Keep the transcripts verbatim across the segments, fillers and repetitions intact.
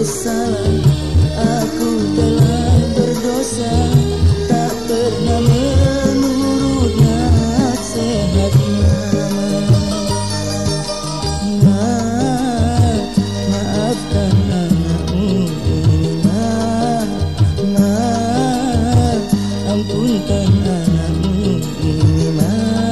bersalah, aku telah berdosa, tak pernah menurut nasihatnya. Ma, maafkan anakmu ini, ma, ma, ampunkan anakmu ini, ma.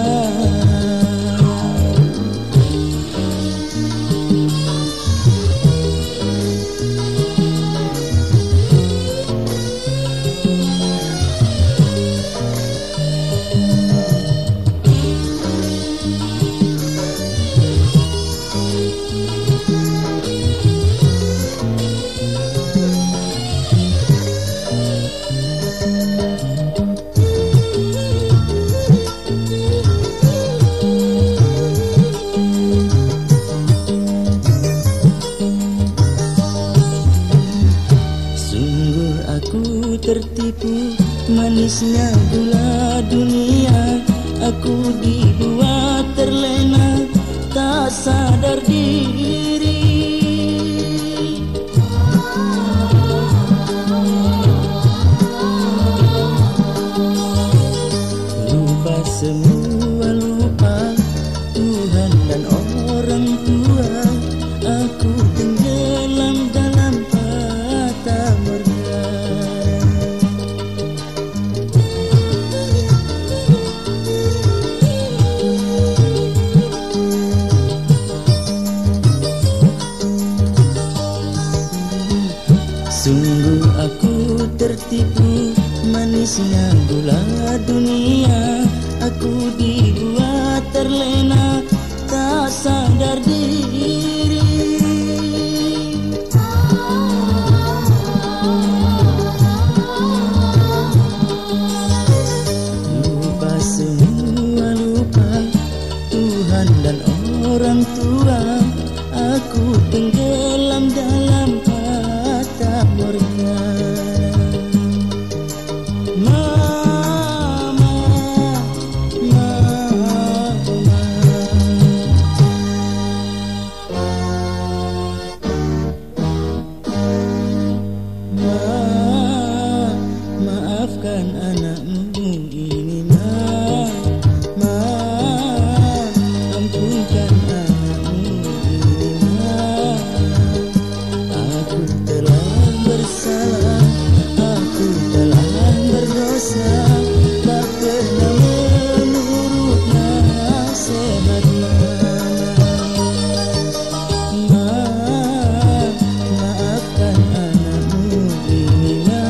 Aku tertipu manisnya gula dunia, aku dibuat terlena tak sadar diri. Lupa semua, lupa Tuhan dan orang tua, aku tenggelam dalam fata morgana. Sungguh aku tertipu manisnya gula dunia, aku dibuat terlena tak sadar diri. Lupa semua, lupa Tuhan dan orang tua, aku tenggelam dalam fata morgana. Mama, mama, ma, maafkan anakmu ini, ma, ma, ampunkan anakmu ini, ma. Aku telah bersalah, aku telah berdosa, tak pernah menurut nasihat mama. Ma, maafkan anakmu ini, ma,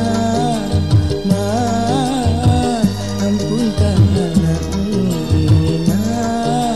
ma, ampunkan anakmu ini, ma.